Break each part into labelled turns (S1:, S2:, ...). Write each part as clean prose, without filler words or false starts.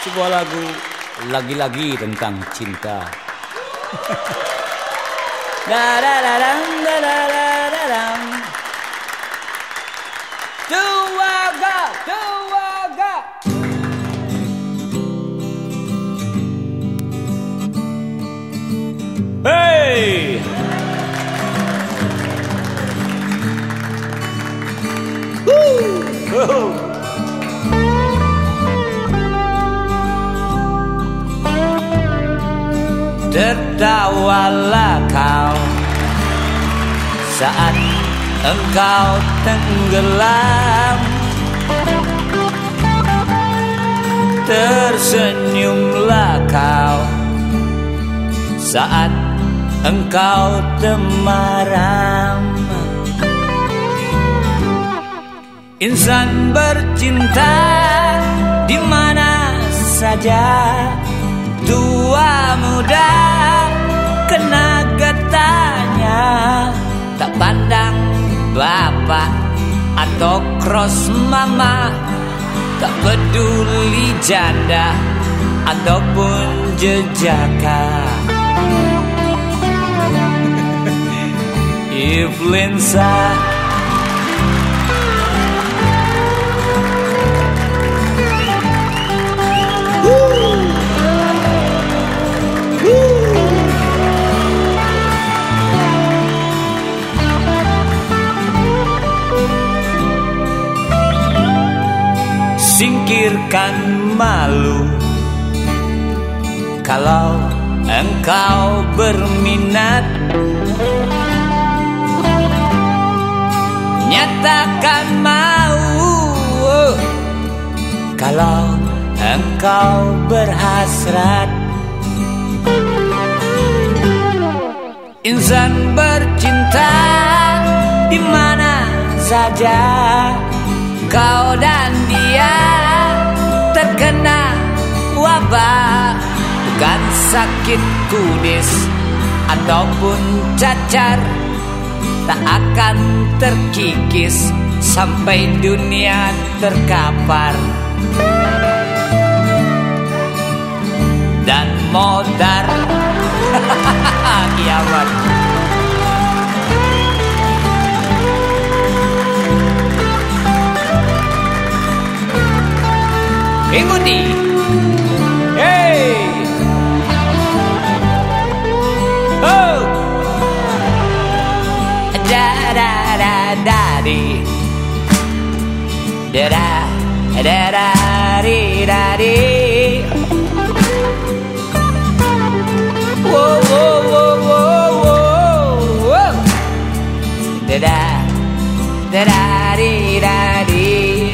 S1: sebuah lagu lagi-lagi tentang cinta. Tuaga, tuaga. Hey! Woo! Tertawalah kau saat engkau tenggelam, tersenyumlah kau saat engkau temaram. Insan bercinta di mana saja, tua muda kena getahnya, tak pandang bapak atau cross mama, tak peduli janda ataupun jejaka. Influenza singkirkan malu kalau engkau berminat, nyatakan mau kalau engkau berhasrat. Insan bercinta di mana saja, kau dan dia terkena wabah, bukan sakit kudis ataupun cacar, tak akan terkikis sampai dunia terkapar. Dan modar kiamat. Ikuti, hey, oh, da da da da di, da da da da di da di, whoa whoa whoa whoa whoa, da da da da di da di.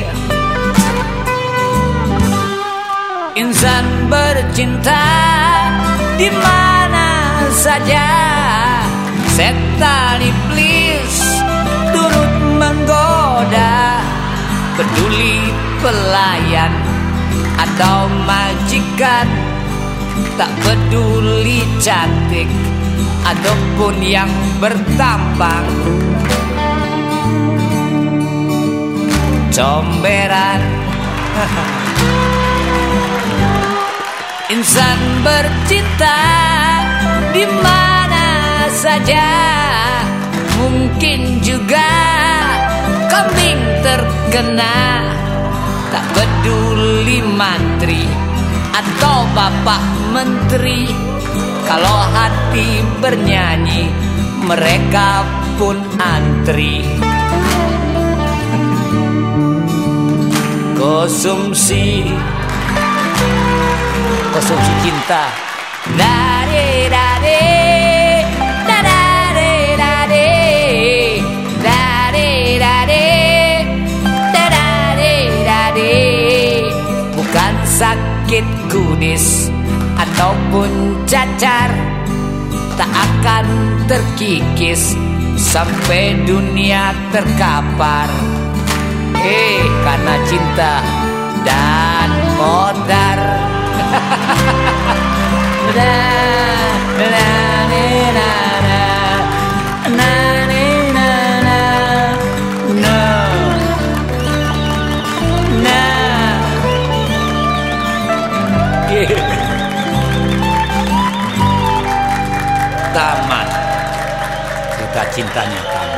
S1: Insan bercinta di mana saja, setan iblis turut menggoda, peduli pelayan atau majikan, tak peduli cantik ataupun yang bertampang, comberan. Insan bercinta di mana saja, mungkin juga kambing terkena, tak peduli mantri atau bapak menteri, kalau hati bernyanyi mereka pun antri. Konsumsi cinta. Dade dade dade dade dade dade dade dade, bukan sakit kudis ataupun cacar, tak akan terkikis sampai dunia terkapar. Karena cinta dan modar. Tamat cerita cintanya kamu.